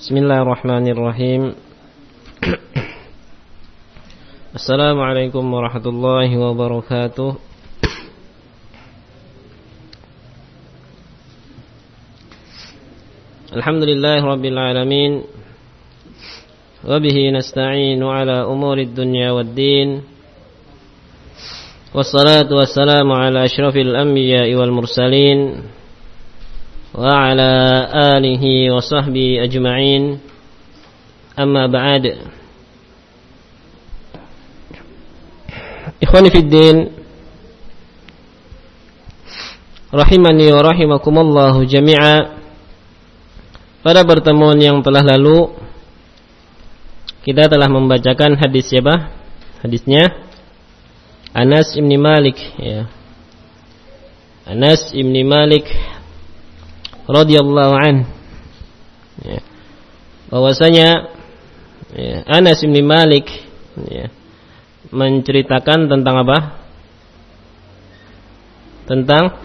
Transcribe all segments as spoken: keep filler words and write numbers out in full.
Bismillahirrahmanirrahim. Assalamualaikum warahmatullahi wabarakatuh. Alhamdulillahi rabbil alamin. Wa bihi nasta'inu ala umurid dunya waddin. Wassalatu wassalamu ala asyrafil anbiya'i wal mursalin wa ala alihi wa sahbihi ajma'in. Amma ba'd. Ikhwani fid din, rahimani wa rahimakumullahu jami'a. Pada pertemuan yang telah lalu kita telah membacakan hadis siapa? Hadisnya Anas ibn Malik, ya. Anas ibn Malik radhiyallahu an, ya. Bahwasanya ya, Anas ibn Malik ya, menceritakan tentang apa? Tentang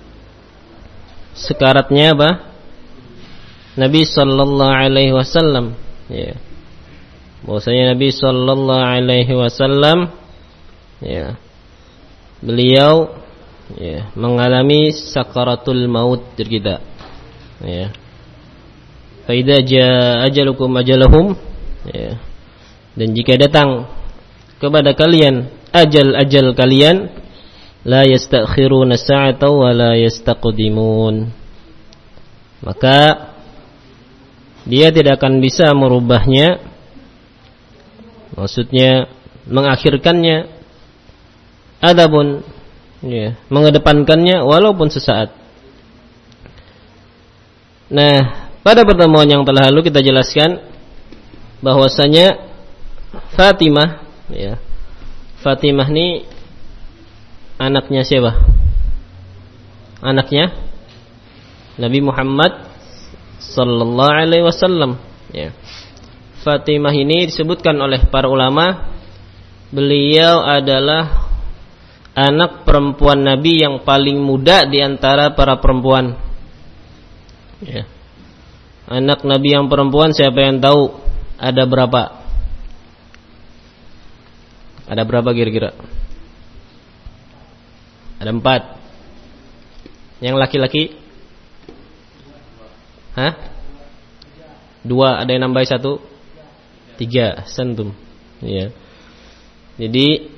sekaratnya apa? Nabi sallallahu alaihi wasallam, ya. Bahwasanya Nabi sallallahu alaihi wasallam ya, beliau ya, mengalami sakaratul maut kita, ya. Fa idza jaa ajalukum ajalahum, ya. Dan jika datang kepada kalian ajal-ajal kalian, la yastakhiruna sa'ata wa la yastaqdimun, maka dia tidak akan bisa merubahnya, maksudnya mengakhirkannya, adapun ya, mengedepankannya walaupun sesaat. Nah, pada pertemuan yang telah lalu kita jelaskan bahwasanya Fatimah, ya, Fatimah ini anaknya siapa? Anaknya Nabi Muhammad sallallahu alaihi wasallam, ya. Fatimah ini disebutkan oleh para ulama, beliau adalah anak perempuan Nabi yang paling muda di antara para perempuan, ya. Anak Nabi yang perempuan siapa yang tahu? Ada berapa? Ada berapa kira-kira? Ada empat. Yang laki-laki? Hah? Dua. Ada yang nambahin satu? Tiga. Sentum. Ya. Jadi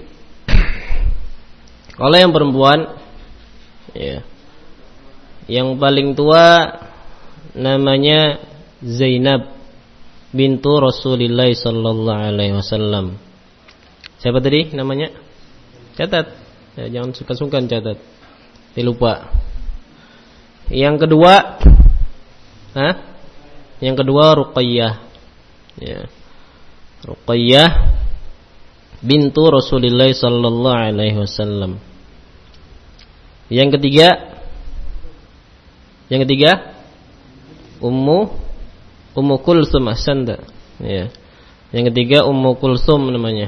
kalau yang perempuan, ya, yang paling tua namanya Zainab bintu Rasulillah sallallahu alaihi wasallam. Siapa tadi namanya? Catat. Ya, jangan sungkan-sungkan catat. Tidak lupa. Yang kedua, hah? Yang kedua Ruqayyah. Ya. Ruqayyah bintu Rasulillah sallallahu alaihi wasallam. Yang ketiga, yang ketiga Ummu Ummu Kulsum, ahsanta. Ya. Yang ketiga Ummu Kulsum namanya.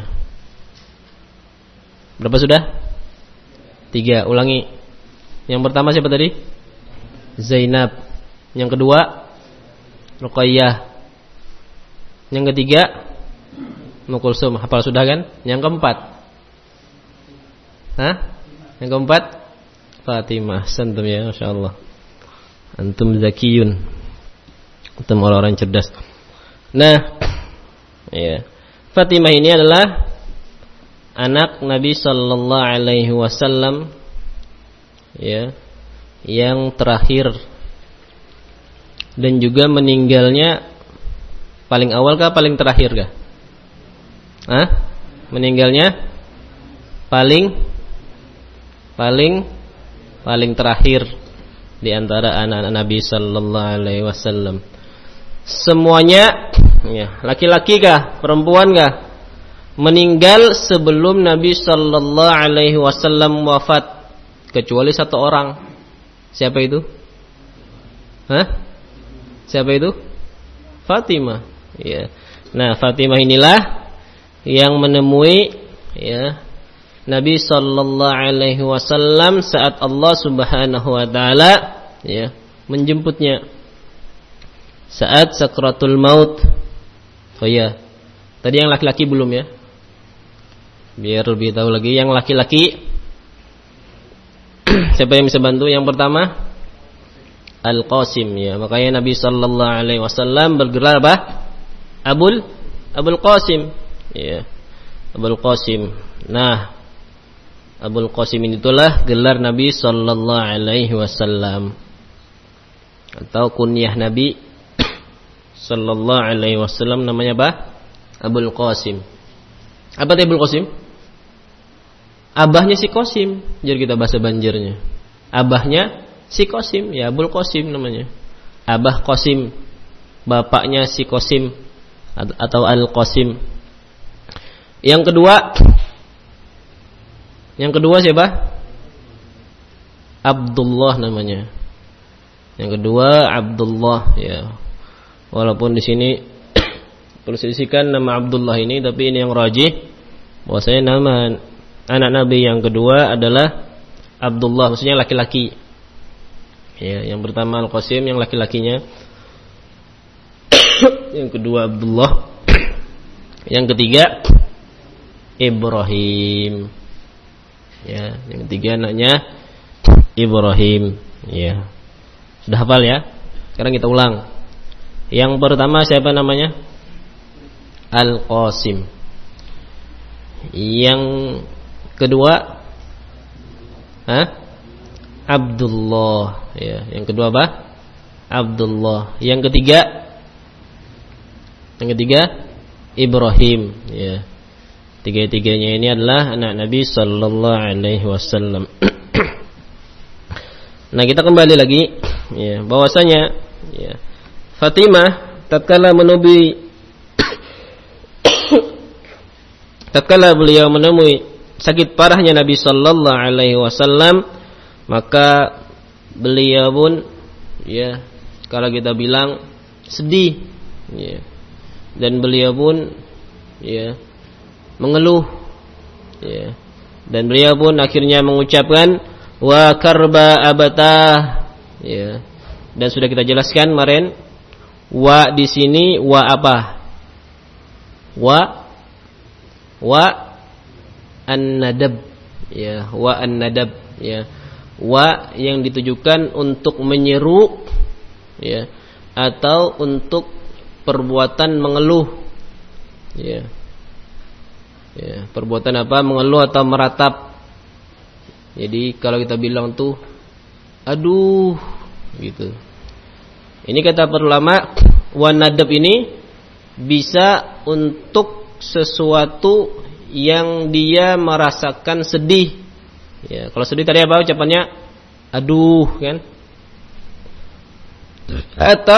Berapa sudah? Tiga. Ulangi. Yang pertama siapa tadi? Zainab. Yang kedua Ruqayyah. Yang ketiga Ummu Kulsum. Hafal sudah kan? Yang keempat, hah? Yang keempat Fatimah. Santum ya, masyaallah. Antum zakiyun. Antum orang-orang cerdas. Nah, ya. Fatimah ini adalah anak Nabi sallallahu alaihi wasallam, ya, yang terakhir dan juga meninggalnya paling awal kah paling terakhir kah? Hah? Meninggalnya paling paling paling terakhir di antara anak-anak Nabi sallallahu alaihi wasallam. Semuanya, ya, laki-laki kah, perempuan kah, meninggal sebelum Nabi sallallahu alaihi wasallam wafat, kecuali satu orang. Siapa itu? Hah? Siapa itu? Fatimah. Ya. Nah, Fatimah inilah yang menemui, ya, Nabi sallallahu alaihi wasallam saat Allah Subhanahu wa taala, ya, menjemputnya. saat sakratul maut. Oh iya, tadi yang laki-laki belum ya? Biar lebih tahu lagi yang laki-laki. Siapa yang bisa bantu? Yang pertama Al-Qasim ya. Makanya Nabi sallallahu alaihi wasallam bergelar apa? Abul Abul Qasim. Ya. Abul Qasim. Nah, Abul Qasim itulah gelar Nabi sallallahu alaihi wasallam atau kunyah Nabi sallallahu alaihi wasallam, namanya apa? Abul Qasim. Apa itu Abul Qasim? Abahnya si Qasim, jadi kita bahasa Banjarnya. Abahnya si Qasim, ya Abul Qasim namanya. Abah Qasim, bapaknya si Qasim atau Al Qasim. Yang kedua, yang kedua siapa? Abdullah namanya. Yang kedua Abdullah ya. Walaupun di sini perselisihan nama Abdullah ini, tapi ini yang rajih bahwasanya nama anak Nabi yang kedua adalah Abdullah, maksudnya laki-laki. Ya, yang pertama Al-Qasim yang laki-lakinya. Yang kedua Abdullah. Yang ketiga Ibrahim. Ya, yang ketiga anaknya Ibrahim. Ya. Sudah hafal ya? Sekarang kita ulang. Yang pertama siapa namanya? Al-Qasim. Yang kedua Hah? Abdullah ya. Yang kedua apa? Abdullah. Yang ketiga Yang ketiga Ibrahim ya. Tiga-tiganya ini adalah anak Nabi sallallahu alaihi wasallam. Nah, kita kembali lagi ya, bahwasanya ya, Fatimah tatkala menemui tatkala beliau menemui sakit parahnya Nabi sallallahu alaihi wasallam, maka beliau pun ya, kalau kita bilang sedih ya. Dan beliau pun ya mengeluh ya. Dan beliau pun akhirnya mengucapkan wa karba abatah ya. Dan sudah kita jelaskan kemarin, wa di sini wa apa? Wa wa an-nadab ya, wa an-nadab ya. Wa yang ditujukan untuk menyeru ya, atau untuk perbuatan mengeluh ya. Ya, perbuatan apa? Mengeluh atau meratap. Jadi kalau kita bilang tuh aduh gitu. Ini kata para ulama, wa nadab ini bisa untuk sesuatu yang dia merasakan sedih. Ya, kalau sedih tadi apa ucapannya? Aduh, kan? Atau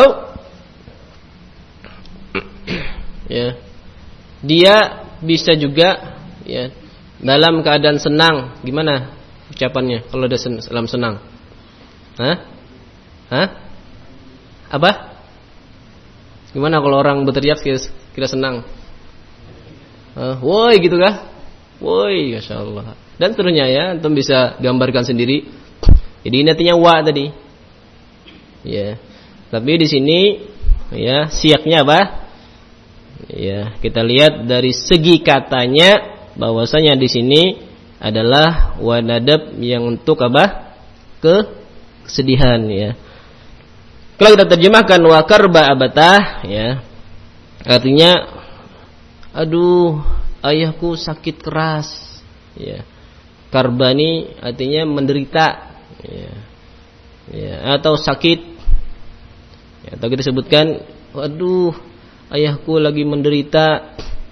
ya, dia bisa juga ya dalam keadaan senang. Gimana ucapannya kalau ada sen- dalam senang? Hah? Hah? Apa? Gimana kalau orang berteriak kira senang? Uh, woi gitu kah? Woi, Masya Allah. Dan seterusnya ya, antum bisa gambarkan sendiri. Jadi ini artinya wa tadi. Ya. Tapi di sini ya siaknya apa? Ya, kita lihat dari segi katanya bahwasanya di sini adalah wa nadab yang untuk apa? Kesedihan ya. Kalau kita terjemahkan wa karba abatah ya, artinya aduh, ayahku sakit keras ya. Karba ini artinya menderita ya. Ya, atau sakit ya, atau kita sebutkan aduh, ayahku lagi menderita.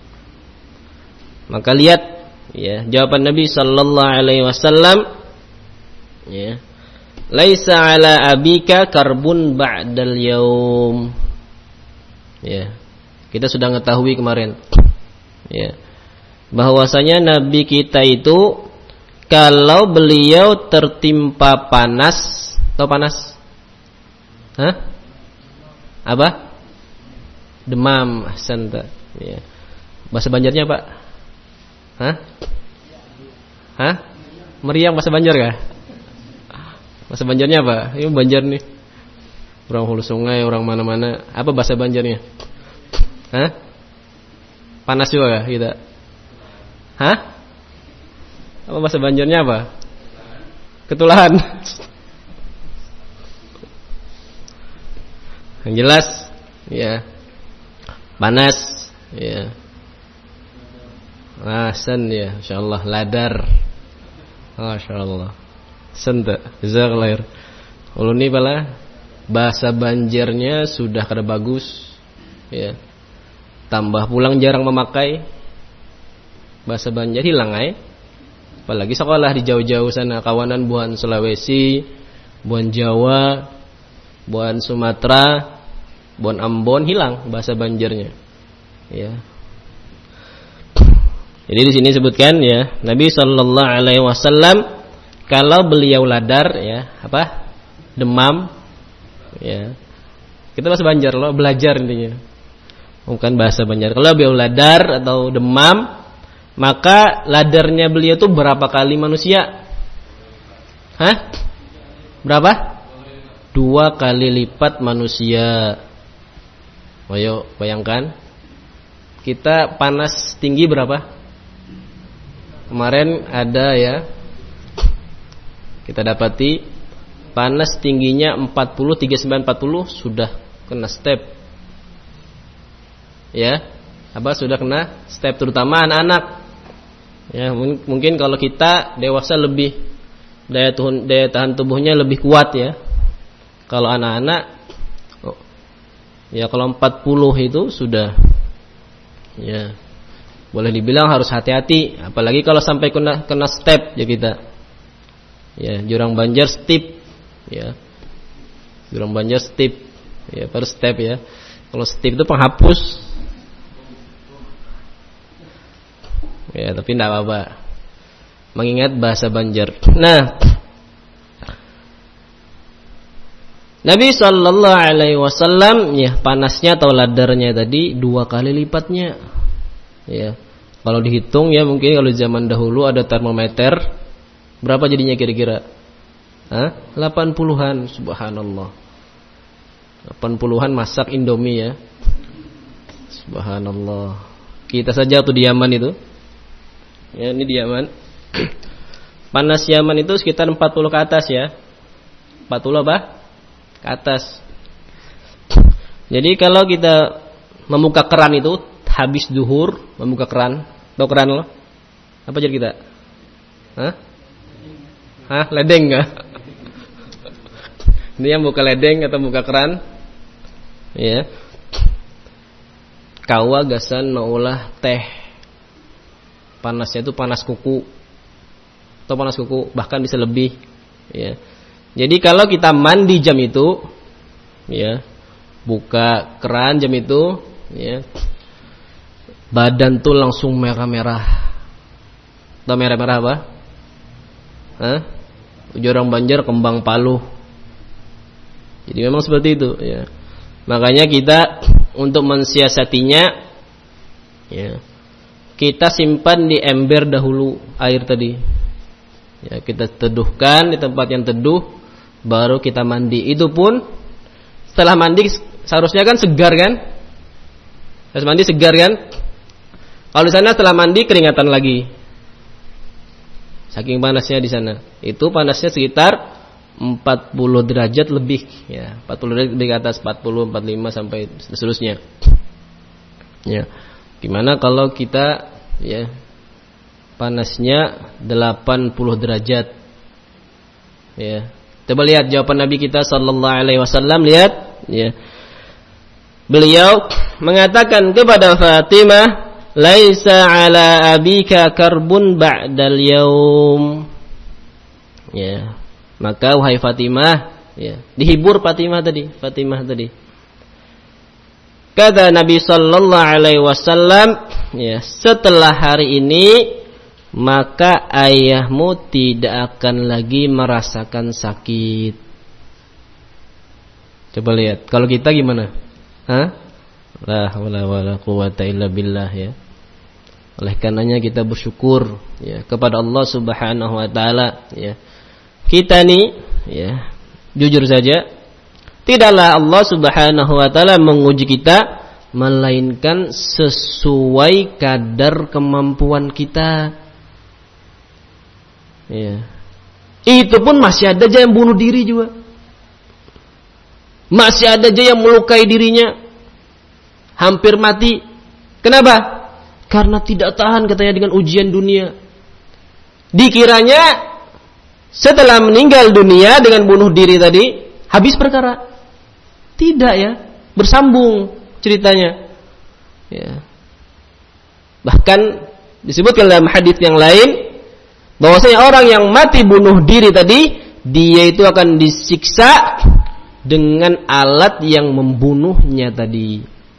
Maka lihat ya jawaban Nabi sallallahu alaihi wasallam ya. Laisa ala abika karbun ba'dal yaum. Ya. Kita sudah mengetahui kemarin. Ya. Bahwasanya Nabi kita itu kalau beliau tertimpa panas, tahu panas? Hah? Apa? Demam, ahsanta. Ya. Bahasa Banjarnya, Pak? Hah? Hah? Meriang bahasa Banjar kah? Bahasa Banjarnya apa? Ini Banjar nih. orang hulu sungai, orang mana-mana. Apa bahasa Banjarnya? Hah? Panas juga kah kita? Hah? Apa bahasa Banjarnya apa? Ketulahan. Yang jelas, ya. Panas, ya. Asan ya, insyaallah ladar. Masyaallah. Senta, jazakallahu khair. Ulun ini pala bahasa Banjarnya sudah kada bagus, ya. Tambah pulang jarang memakai bahasa Banjar, hilang ay. Apalagi sekolah di jauh-jauh sana, kawanan buan Sulawesi, buan Jawa, buan Sumatera, buan Ambon, hilang bahasa Banjarnya. Ya. Jadi di sini sebutkan ya, Nabi sallallahu alaihi wasallam kalau beliau ladar ya, apa? Demam ya. Kita bahasa Banjar loh, belajar intinya. Bukan bahasa Banjar. Kalau beliau ladar atau demam, maka ladarnya beliau itu berapa kali manusia? Hah? Berapa? Dua kali lipat manusia. Ayo bayangkan, kita panas tinggi berapa? Kemarin ada ya, kita dapati panas tingginya empat puluh, tiga puluh sembilan, empat puluh sudah kena step. Ya, apa sudah kena step, terutama anak-anak. Ya, mungkin kalau kita dewasa lebih daya tahan, daya tahan tubuhnya lebih kuat ya. Kalau anak-anak, oh, ya kalau empat puluh itu sudah, ya boleh dibilang harus hati-hati. Apalagi kalau sampai kena kena step ya kita. Ya, jurang Banjar step, ya. Jurang Banjar step, ya per step ya. Kalau step itu penghapus. Ya, tapi tidak apa-apa. Mengingat bahasa Banjar. Nah, Nabi sallallahu alaihi wasallam ya panasnya atau ladarnya tadi dua kali lipatnya. Ya. Kalau dihitung ya mungkin kalau zaman dahulu ada termometer, berapa jadinya kira-kira? Hah? delapan puluhan, subhanallah. delapan puluhan masak Indomie ya. Subhanallah. Kita saja tuh di Yaman itu. Ya, ini di Yaman. Panas Yaman itu sekitar empat puluh ke atas ya. empat puluh apa? Ke atas. Jadi kalau kita membuka keran itu habis duhur, membuka keran, tahu keran loh? Apa jadi kita? Hah? Hah? Ledeng enggak? Ini yang buka ledeng atau buka keran? Ya. Kawa gasan maulah teh. Panasnya itu panas kuku. Atau panas kuku, bahkan bisa lebih, ya. Jadi kalau kita mandi jam itu, ya, buka keran jam itu, ya, badan tuh langsung merah-merah. Tahu merah-merah apa? Hah? Orang Banjar kembang paluh. Jadi memang seperti itu, ya. Makanya kita untuk mensiasatinya, ya, kita simpan di ember dahulu air tadi. Ya, kita teduhkan di tempat yang teduh, baru kita mandi. Itu pun setelah mandi seharusnya kan segar kan? Harus mandi segar kan? Kalau di sana setelah mandi keringatan lagi. Saking panasnya di sana. Itu panasnya sekitar empat puluh derajat lebih, ya. empat puluh derajat lebih ke atas, empat puluh, empat puluh lima sampai seterusnya. Ya. Gimana kalau kita, ya, panasnya delapan puluh derajat. Ya. Coba lihat jawaban Nabi kita sallallahu alaihi wasallam, lihat, ya. Beliau mengatakan kepada Fatimah, "Laisa ala abika karbun ba'dal yaum." Ya. Maka wahai Fatimah, ya, dihibur Fatimah tadi, Fatimah tadi. Kata Nabi sallallahu alaihi wasallam, ya, setelah hari ini maka ayahmu tidak akan lagi merasakan sakit. Coba lihat, kalau kita gimana? Hah? La haula wala quwata illa billah, ya. Oleh karenanya kita bersyukur, ya, kepada Allah Subhanahu wa taala, ya. Kita nih, ya, jujur saja Tidaklah Allah Subhanahu wa taala menguji kita melainkan sesuai kadar kemampuan kita. Ya. Itu pun masih ada aja yang bunuh diri juga. Masih ada aja yang melukai dirinya. Hampir mati. Kenapa? Karena tidak tahan katanya dengan ujian dunia. Dikiranya setelah meninggal dunia dengan bunuh diri tadi, habis perkara. Tidak ya, bersambung ceritanya. Ya. Bahkan disebutkan dalam hadis yang lain bahwasanya orang yang mati bunuh diri tadi, dia itu akan disiksa dengan alat yang membunuhnya tadi.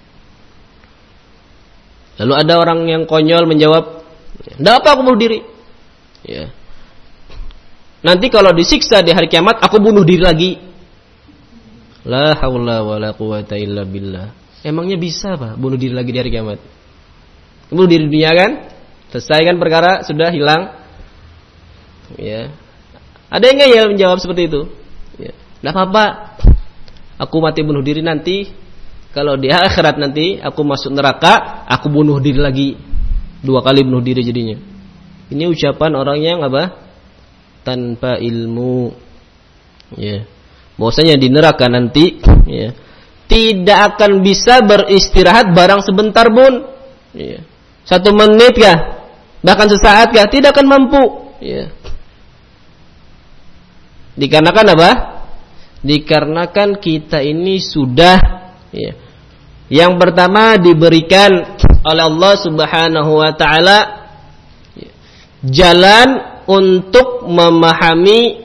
Lalu ada orang yang konyol menjawab, "Tidak apa aku bunuh diri." Ya. Nanti kalau disiksa di hari kiamat, aku bunuh diri lagi. La haula wala quwata illa billah. Emangnya bisa Pak bunuh diri lagi di hari kiamat? Bunuh diri dunia kan? Selesai kan perkara, sudah hilang. Ya. Ada yang enggak ya menjawab seperti itu? Ya. Enggak apa-apa. Aku mati bunuh diri nanti, kalau di akhirat nanti aku masuk neraka, aku bunuh diri lagi. Dua kali bunuh diri jadinya. Ini ucapan orang yang apa? Tanpa ilmu. Ya. Bahwasanya di neraka nanti, ya, tidak akan bisa beristirahat barang sebentar pun. Ya. Satu menit kah? Bahkan sesaat kah? Tidak akan mampu. Ya. Dikarenakan apa? Dikarenakan kita ini sudah, ya, yang pertama diberikan oleh Allah Subhanahu wa taala, ya, jalan untuk memahami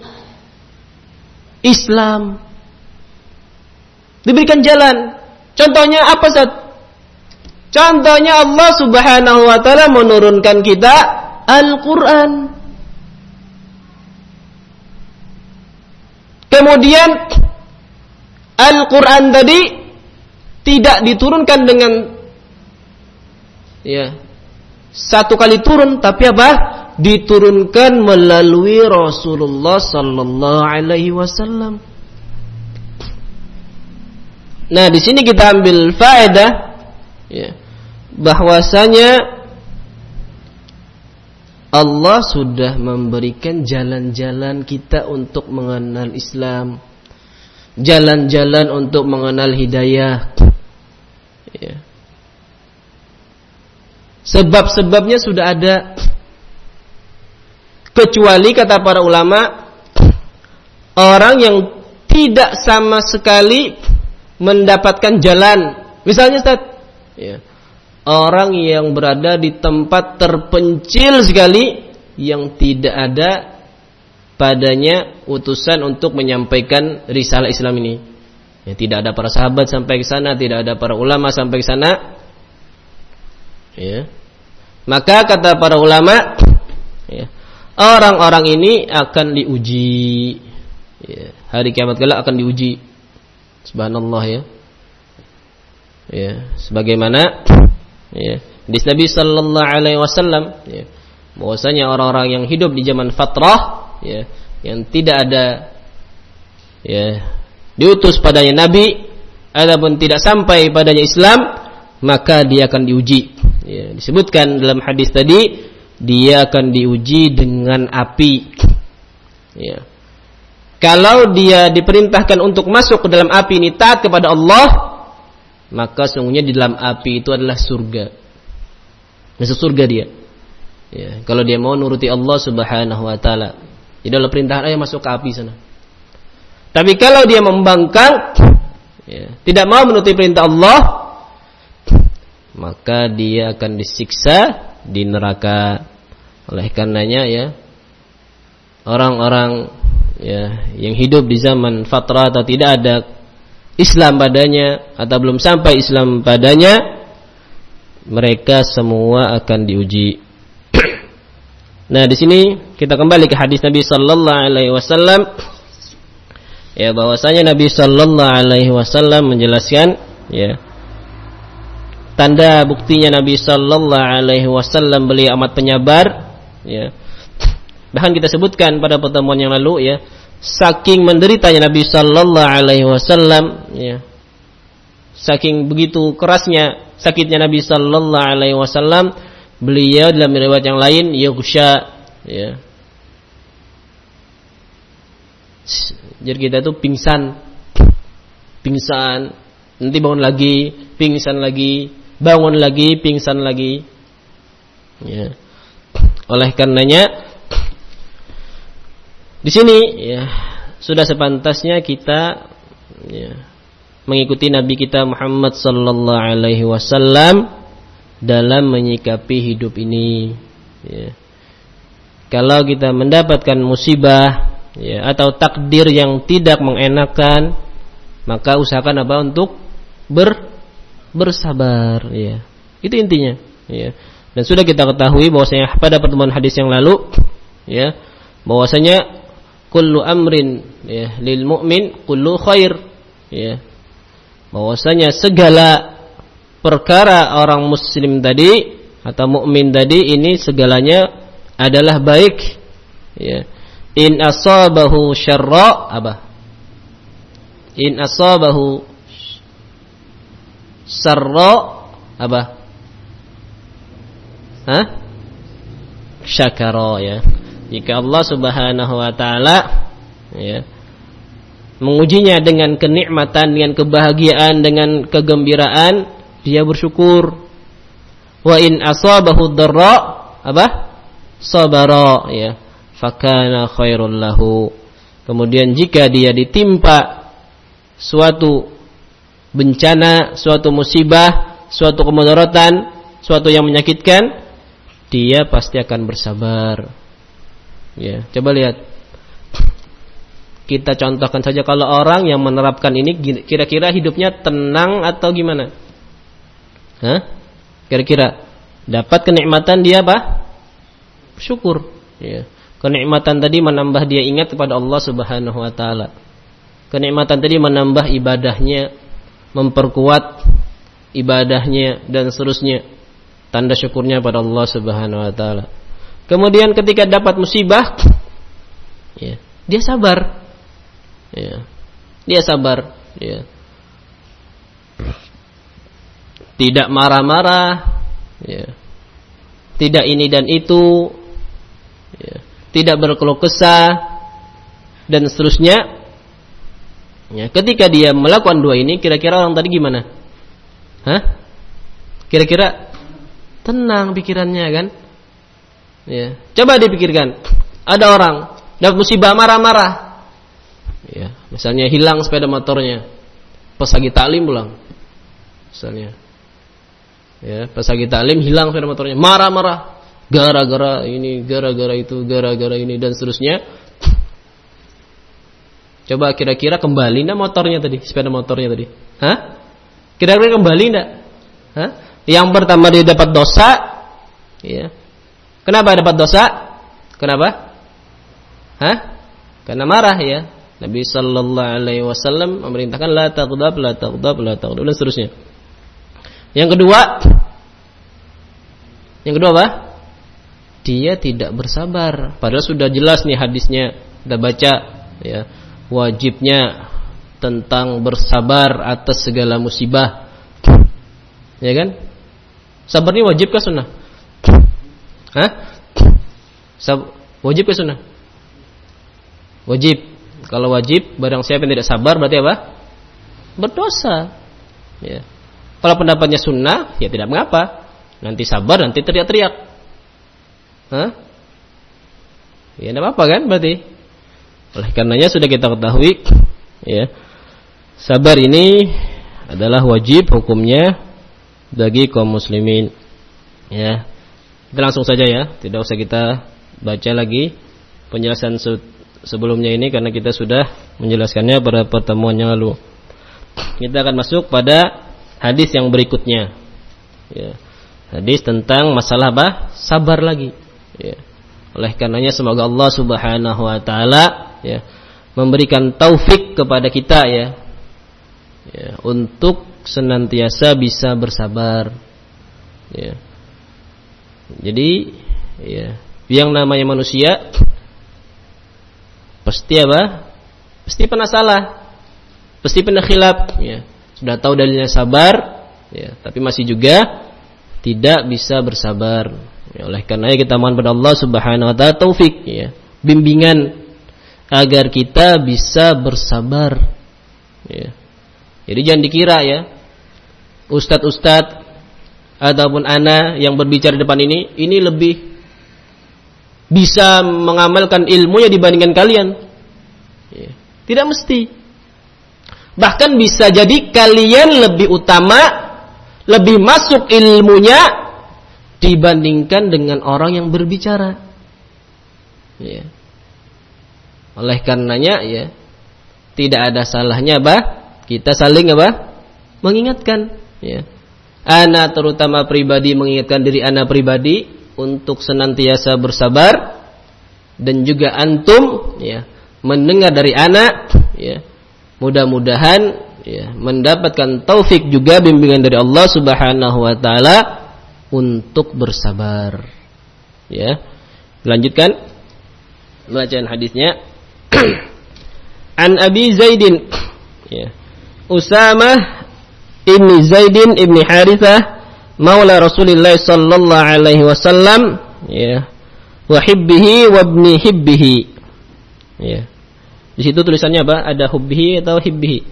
Islam. Diberikan jalan. Contohnya apa, Ustaz? Contohnya Allah Subhanahu wa taala menurunkan kita Al-Qur'an. Kemudian Al-Qur'an tadi tidak diturunkan dengan, ya, satu kali turun, tapi apa? Diturunkan melalui Rasulullah sallallahu alaihi wasallam. Nah, di sini kita ambil faedah, ya, bahwasanya Allah sudah memberikan jalan-jalan kita untuk mengenal Islam, jalan-jalan untuk mengenal hidayah. Ya. Sebab-sebabnya sudah ada. Kecuali kata para ulama, orang yang tidak sama sekali mendapatkan jalan. Misalnya Ustaz, ya, orang yang berada di tempat terpencil sekali yang tidak ada padanya utusan untuk menyampaikan risalah Islam ini. Ya, tidak ada para sahabat sampai ke sana, tidak ada para ulama sampai ke sana. Ya. Maka kata para ulama, ya, orang-orang ini akan diuji, ya, hari kiamat kelak akan diuji. Subhanallah, ya. Ya, sebagaimana, ya, hadis Nabi sallallahu alaihi wasallam, ya, bahwasanya orang-orang yang hidup di zaman fatrah, ya, yang tidak ada, ya, diutus padanya nabi, adapun tidak sampai padanya Islam, maka dia akan diuji. Ya, disebutkan dalam hadis tadi, dia akan diuji dengan api. Ya. Kalau dia diperintahkan untuk masuk ke dalam api ini taat kepada Allah, maka sungguhnya di dalam api itu adalah surga. Masuk surga dia. Ya. Kalau dia mau nuruti Allah Subhanahu wa taala, jadi Allah perintahkan ayo masuk ke api sana. Tapi kalau dia membangkang, ya, tidak mau menuruti perintah Allah, maka dia akan disiksa di neraka. Oleh karenanya, ya, orang-orang, ya, yang hidup di zaman fatrah atau tidak ada Islam padanya atau belum sampai Islam padanya, mereka semua akan diuji. Nah, di sini kita kembali ke hadis Nabi sallallahu alaihi wasallam, ya, bahwasanya Nabi sallallahu alaihi wasallam menjelaskan, ya, tanda buktinya Nabi sallallahu alaihi wasallam beliau amat penyabar, ya. Bahkan kita sebutkan pada pertemuan yang lalu, ya, saking menderitanya Nabi sallallahu alaihi wasallam, ya. Saking begitu kerasnya sakitnya Nabi sallallahu alaihi wasallam, beliau dalam riwayat yang lain yughsha, ya. Jadi kita itu pingsan, pingsan, nanti bangun lagi, pingsan lagi, bangun lagi, pingsan lagi. Ya. Oleh karenanya di sini ya sudah sepantasnya kita ya, mengikuti Nabi kita Muhammad sallallahu alaihi wasallam dalam menyikapi hidup ini. Ya. Kalau kita mendapatkan musibah ya, atau takdir yang tidak mengenakan, maka usahakan apa untuk ber bersabar. Ya. Itu intinya. Ya. Dan sudah kita ketahui bahwasanya pada pertemuan hadis yang lalu, ya, bahwasanya kullu amrin ya lil mu'min kullu khair, ya. Bahwasanya segala perkara orang muslim tadi atau mukmin tadi ini segalanya adalah baik, ya. In asabahu syarra apa? In asabahu sarra apa? Hah? Syakara, ya. Jika Allah Subhanahu wa taala ya mengujinya dengan kenikmatan, dengan kebahagiaan, dengan kegembiraan, dia bersyukur. Wa in asabahu dharra apa? Sabara, ya. Fakana khairul lahu. Kemudian jika dia ditimpa suatu bencana, suatu musibah, suatu kemudaratan, suatu yang menyakitkan, dia pasti akan bersabar. Ya, coba lihat. Kita contohkan saja kalau orang yang menerapkan ini kira-kira hidupnya tenang atau gimana? Hah? Kira-kira dapat kenikmatan dia apa? Syukur. Ya. Kenikmatan tadi menambah dia ingat kepada Allah Subhanahu wa taala. Kenikmatan tadi menambah ibadahnya, memperkuat ibadahnya dan seterusnya. Tanda syukurnya pada Allah Subhanahu wa taala. Kemudian ketika dapat musibah, ya, dia sabar, ya, dia sabar, ya, tidak marah-marah, ya, tidak ini dan itu, ya, tidak berkeluh kesah dan seterusnya. Ya, ketika dia melakukan dua ini, kira-kira orang tadi gimana? Hah? Kira-kira tenang pikirannya kan? Ya, coba dipikirkan. Ada orang dapat musibah marah-marah. Ya, misalnya hilang sepeda motornya. Pas lagi taklim pulang. Misalnya. Ya, pas lagi taklim hilang sepeda motornya, marah-marah. Gara-gara ini, gara-gara itu, gara-gara ini dan seterusnya. Coba kira-kira kembali enggak motornya tadi, sepeda motornya tadi? Hah? Kira-kira kembali enggak? Hah? Yang pertama dia dapat dosa, ya. Kenapa dapat dosa? Kenapa? Hah? Karena marah, ya. Nabi sallallahu alaihi wasallam memerintahkan la taghdab, la taghdab, la taghdab dan seterusnya. Yang kedua, yang kedua apa? Dia tidak bersabar. Padahal sudah jelas nih hadisnya, kita baca, ya, wajibnya tentang bersabar atas segala musibah. Ya kan? Sabar ini wajib kah sunnah? Hah? Sab- wajib ke sunnah? Wajib. Kalau wajib, barang siapa yang tidak sabar berarti apa? Berdosa. Ya. Kalau pendapatnya sunnah, ya tidak mengapa. Nanti sabar, nanti teriak-teriak. Hah? Ya tidak apa-apa kan berarti. Oleh karenanya sudah kita ketahui, ya, sabar ini adalah wajib hukumnya bagi kaum muslimin. Ya. Kita langsung saja ya, tidak usah kita baca lagi penjelasan se- sebelumnya ini karena kita sudah menjelaskannya pada pertemuan yang lalu. Kita akan masuk pada hadis yang berikutnya. Ya. Hadis tentang masalah apa? Sabar lagi. Ya. Oleh karenanya semoga Allah Subhanahu wa taala, ya, memberikan taufik kepada kita, ya, ya, untuk senantiasa bisa bersabar. Ya. Jadi, ya, yang namanya manusia pasti apa? pasti pernah salah, pasti pernah khilaf, ya. Sudah tahu dalilnya sabar, ya, tapi masih juga tidak bisa bersabar. Ya, oleh karenanya kita mohon pada Allah Subhanahu wa taala taufik, ya, bimbingan agar kita bisa bersabar. Ya. Jadi jangan dikira ya, ustadz-ustadz ataupun ana yang berbicara di depan ini, ini lebih bisa mengamalkan ilmunya dibandingkan kalian. Ya. Tidak mesti. Bahkan bisa jadi kalian lebih utama, lebih masuk ilmunya dibandingkan dengan orang yang berbicara. Ya. Oleh karenanya ya, tidak ada salahnya apa? Kita saling apa? Mengingatkan. Ya. Ana terutama pribadi mengingatkan diri ana pribadi untuk senantiasa bersabar, dan juga antum ya mendengar dari ana ya. Mudah-mudahan ya, mendapatkan taufik juga bimbingan dari Allah Subhanahu wa taala untuk bersabar. Ya. Lanjutkan bacaan hadisnya. An Abi Zaidin ya. Usamah ibni Zaidin ibni Harithah maula Rasulillah sallallahu alaihi wasallam ya. Wa hibbihi wa ibni hibbihi. Ya. Di situ tulisannya apa? Ada hubbihi atau hibbihi?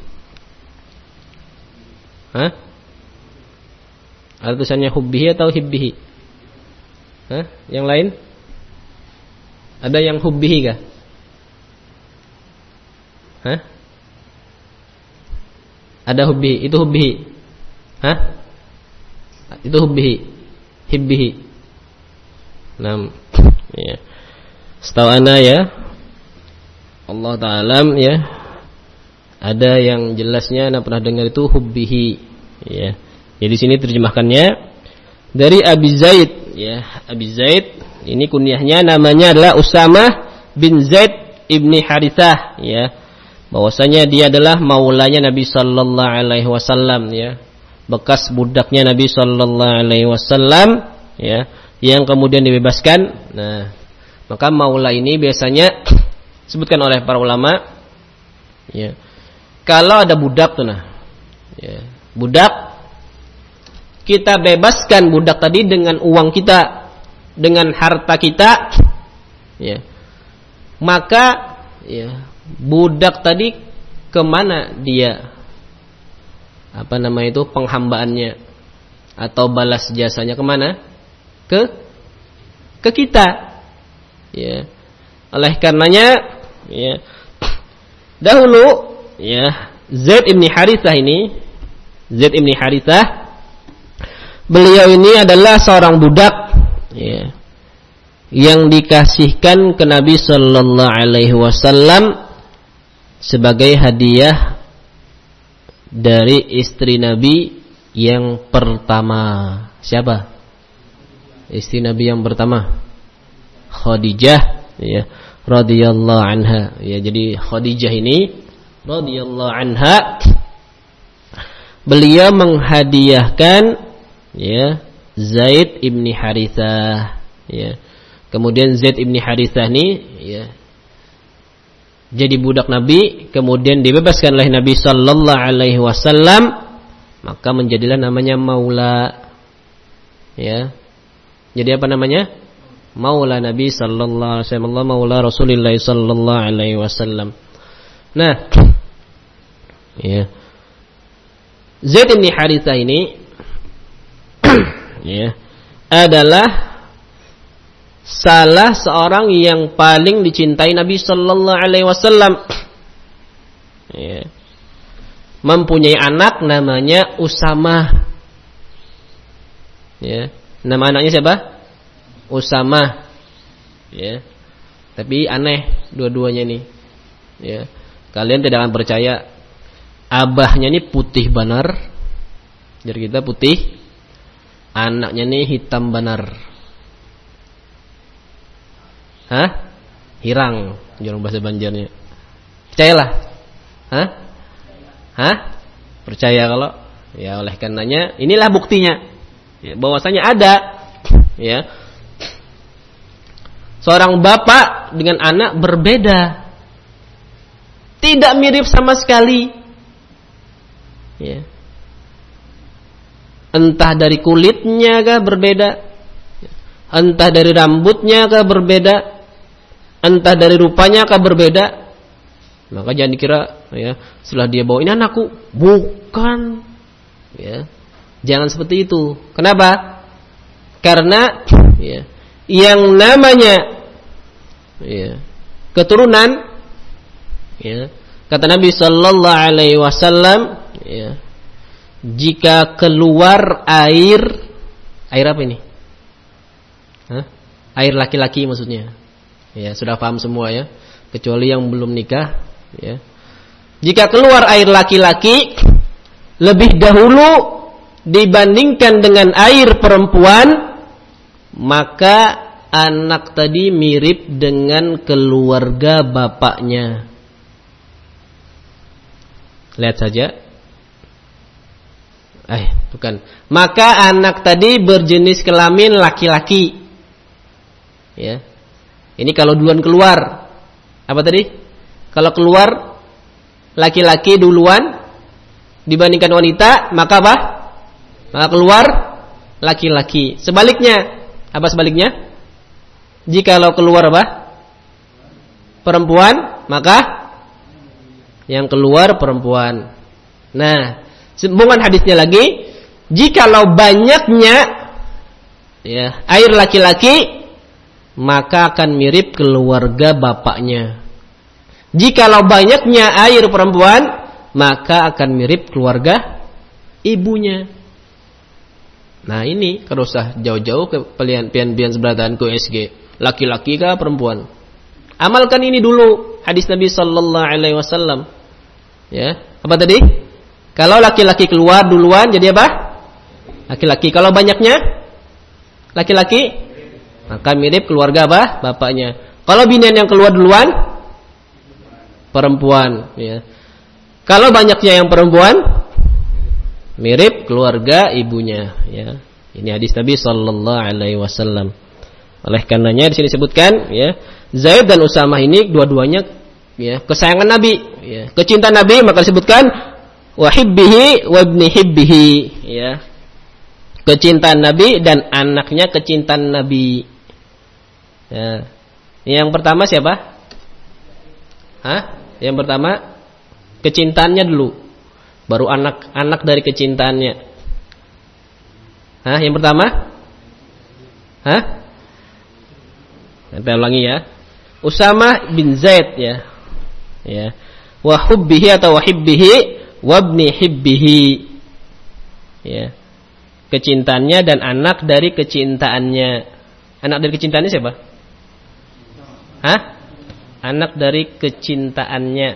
Hah? Ada tulisannya hubbihi atau hibbihi? Hah? Yang lain? Ada yang hubbihi kah? Hah? Ada hubbihi, itu hubbihi. Hah? Itu hubbihi. Hibbihi. Nah, ya. Setahu ana ya, Allah Ta'ala ya, ada yang jelasnya anda pernah dengar itu hubbihi ya. Jadi sini terjemahkannya dari Abi Zaid ya. Abi Zaid ini kunyahnya namanya adalah Usamah bin Zaid ibni Harithah ya. Bahwasanya dia adalah maulanya Nabi sallallahu alaihi wasallam ya. Bekas budaknya Nabi sallallahu alaihi wasallam ya, yang kemudian dibebaskan. Nah, maka maula ini biasanya sebutkan oleh para ulama ya, kalau ada budak tuh nah ya, budak kita bebaskan budak tadi dengan uang kita, dengan harta kita ya, maka ya, budak tadi kemana dia apa nama itu penghambaannya atau balas jasanya kemana? Ke ke kita ya. Oleh karenanya ya, dahulu ya Zaid ibni Harithah ini, Zaid ibni Harithah, beliau ini adalah seorang budak ya, yang dikasihkan ke Nabi sallallahu alaihi wasallam sebagai hadiah dari istri Nabi yang pertama. Siapa? Istri Nabi yang pertama, Khadijah ya, radhiyallahu anha ya. Jadi Khadijah ini radhiyallahu anha, beliau menghadiahkan ya Zaid ibni Harithah ya. Kemudian Zaid ibni Harithah ini ya jadi budak Nabi, kemudian dibebaskan oleh Nabi sallallahu alaihi wasallam, maka menjadilah namanya maula ya. Jadi apa namanya? Maula Nabi sallallahu alaihi wasallam, maula Rasulullah sallallahu alaihi wasallam. Nah, ya. Zaid bin Harithah ini ya, adalah salah seorang yang paling dicintai Nabi sallallahu alaihi wasallam. Ya. Mempunyai anak namanya Usamah. Ya. Nama anaknya siapa? Usamah. Ya. Tapi aneh dua-duanya nih. Ya. Kalian tidak akan percaya, abahnya ini putih banar. Jadi kita putih, anaknya ini hitam banar. Hah? Hirang, jorong bahasa Banjarnya. Percayalah. Hah? Hah? Percaya kalau ya, oleh karenanya inilah buktinya. Ya, bahwasanya ada ya seorang bapak dengan anak berbeda. tidak mirip sama sekali. Ya. Entah dari kulitnya kah berbeda, entah dari rambutnya kah berbeda, entah dari rupanya kah berbeda. Maka jangan dikira ya, setelah dia bawa ini anakku, bukan. Ya. Jangan seperti itu. Kenapa? Karena ya, yang namanya ya, keturunan, ya, kata Nabi Sallallahu Alaihi Wasallam, ya, jika keluar air, air apa ini? Hah? Air laki-laki maksudnya. Ya, sudah paham semua ya, kecuali yang belum nikah. Ya. Jika keluar air laki-laki lebih dahulu dibandingkan dengan air perempuan, maka anak tadi mirip dengan keluarga bapaknya. Lihat saja. Eh, bukan. Maka anak tadi berjenis kelamin laki-laki. Ya. Ini kalau duluan keluar. Apa tadi? Kalau keluar laki-laki duluan dibandingkan wanita, maka apa? Maka keluar laki-laki. Sebaliknya, apa sebaliknya? Jikalau keluar apa? Perempuan, maka yang keluar perempuan. Nah, sambungan hadisnya lagi, jikalau banyaknya ya, air laki-laki, maka akan mirip keluarga bapaknya. Jikalau banyaknya air perempuan, maka akan mirip keluarga ibunya. Nah ini kalau usah jauh-jauh ke pian-pian sebelahan ke U S G, laki-laki kah perempuan? Amalkan ini dulu hadis Nabi Sallallahu Alaihi Wasallam. Ya, apa tadi? Kalau laki-laki keluar duluan jadi apa? Laki-laki. Kalau banyaknya laki-laki, maka mirip keluarga apa? Bapaknya. Kalau binian yang keluar duluan, perempuan. Ya. Kalau banyaknya yang perempuan, mirip keluarga ibunya. Ya. Ini hadis Nabi Sallallahu Alaihi Wasallam. Oleh karenanya di sini disebutkan, ya, Zaid dan Usamah ini dua-duanya ya, kesayangan Nabi, ya, kecintaan Nabi, maka disebutkan wahibbihi wa ibni hibbihi, ya. Kecintaan Nabi dan anaknya kecintaan Nabi. Ya. Yang pertama siapa? Hah? Yang pertama kecintaannya dulu, baru anak-anak dari kecintaannya. Hah? Yang pertama? Hah? Saya ulangi ya. Usama bin Zaid ya. Ya. Wa hubbihi atau wahibbihi wa ibni hibbihi. Ya. Kecintaannya dan anak dari kecintaannya. Anak dari kecintaannya siapa? Hah? Anak dari kecintaannya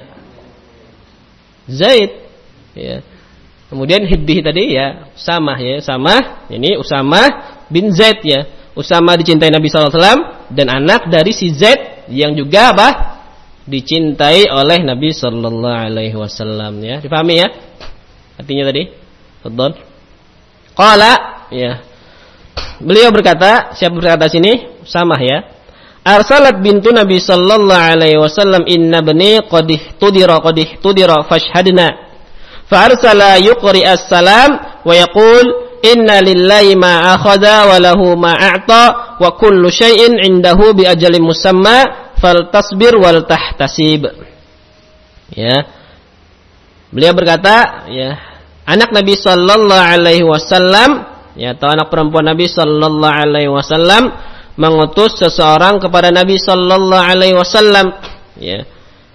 Zaid. Ya. Kemudian hibbihi tadi ya, Usama ya, Usama. Ini Usama bin Zaid ya. Usama dicintai Nabi sallallahu alaihi wasallam dan anak dari si Zaid yang juga apa? Dicintai oleh Nabi sallallahu alaihi wasallam ya. Dipahami ya? Artinya tadi? Fadhal. Qala ya. Beliau berkata, siapa berkata sini? Usama ya. Arsalat bintu Nabi sallallahu alaihi wasallam inna bani qad ihtudira qad ihtudira fashhadna. Fa arsala yuqri as-salam wa yaqul inna lillahi ma akhadha wa lahu ma a'ta wa kullu syai'in 'indahu bi ajalin musamma faltasbir wal tahtasib. Ya. Beliau berkata, ya, anak Nabi sallallahu alaihi wasallam, ya, atau anak perempuan Nabi sallallahu alaihi wasallam mengutus seseorang kepada Nabi sallallahu alaihi wasallam, ya.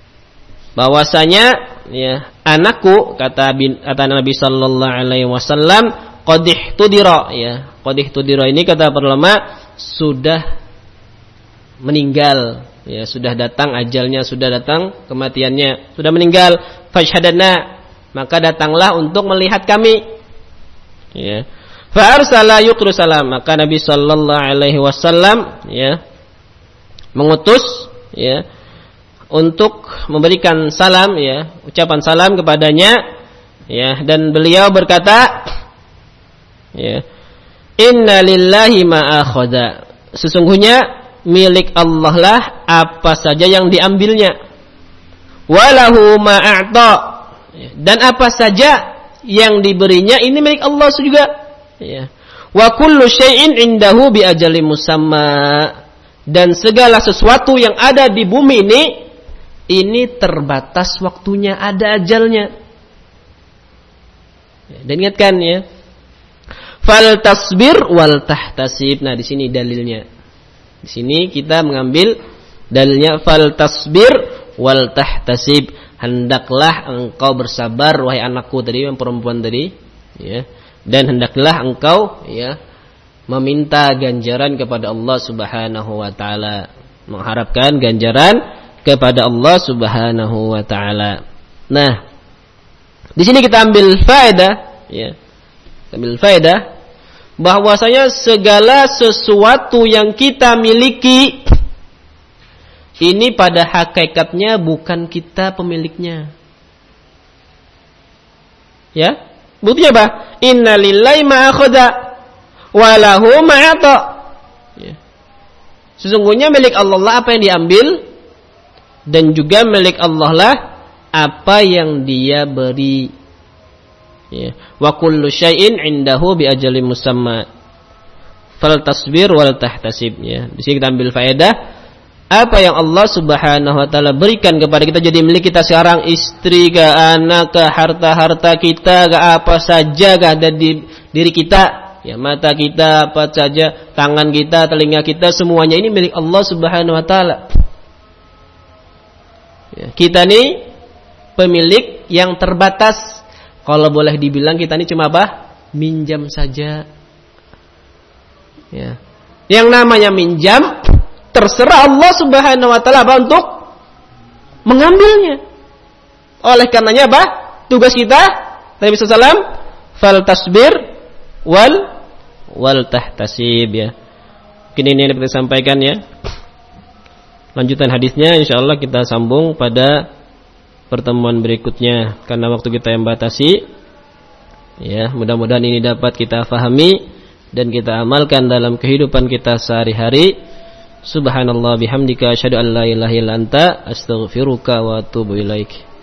Bahwasanya, ya, anakku, kata bin, kata Nabi sallallahu alaihi wasallam, qad ihtudira, ya. Qad ihtudira ini kata para ulama sudah meninggal, ya, sudah datang ajalnya, sudah datang kematiannya, sudah meninggal. Fashhadana, maka datanglah untuk melihat kami. Ya. Fa arsala yuqru salam, maka Nabi sallallahu alaihi wasallam, ya, mengutus, ya, untuk memberikan salam, ya, ucapan salam kepadanya, ya, dan beliau berkata, ya, inna lillahi ma akhadha, sesungguhnya milik Allah lah apa saja yang diambilnya, walahu ma a'ta, dan apa saja yang diberinya ini milik Allah juga, ya. Wa kullu syai'in indahu bi ajalin musamma, dan segala sesuatu yang ada di bumi ini ini terbatas waktunya, ada ajalnya. Dan ingatkan ya, fal tasbir wal tahtasib. Nah, di sini dalilnya. Di sini kita mengambil dalilnya, fal tasbir wal tahtasib. Hendaklah engkau bersabar wahai anakku tadi, yang perempuan tadi, ya. Dan hendaklah engkau ya meminta ganjaran kepada Allah Subhanahu wa taala, mengharapkan ganjaran kepada Allah Subhanahu wa taala. Nah, di sini kita ambil faedah ya. Ambil faedah bahwasanya segala sesuatu yang kita miliki ini pada hakikatnya bukan kita pemiliknya. Ya? Buktinya apa? Inna lillahi ma akhadha wa lahu ma ata. Ya. Sesungguhnya milik Allah lah apa yang diambil, dan juga milik Allah lah apa yang dia beri. Ya. Wa kullu syai'in indahu bi ajalin musamma. Fal tasbir wal tahtasib. Ya. Di sini kita ambil faedah apa yang Allah Subhanahu wa taala berikan kepada kita jadi milik kita sekarang, istri ke anak ke harta-harta kita ke apa saja ke ada di diri kita, ya, mata kita apa saja, tangan kita, telinga kita, semuanya ini milik Allah Subhanahu wa taala. Ya, kita nih pemilik yang terbatas. Kalau boleh dibilang kita ini cuma apa? Minjam saja. Ya. Yang namanya minjam terserah Allah Subhanahu wa taala apa untuk mengambilnya. Oleh karenanya apa? Tugas kita Nabi sallallahu alaihi wasallam fal tasbir wal wal tahtasib ya. Mungkin ini yang kita sampaikan ya. Lanjutan hadisnya insyaallah kita sambung pada pertemuan berikutnya karena waktu kita yang batasi. Ya, mudah-mudahan ini dapat kita fahami dan kita amalkan dalam kehidupan kita sehari-hari. Subhanallah bihamdika asyhadu an la ilaha illa anta astaghfiruka wa atubu ilaik.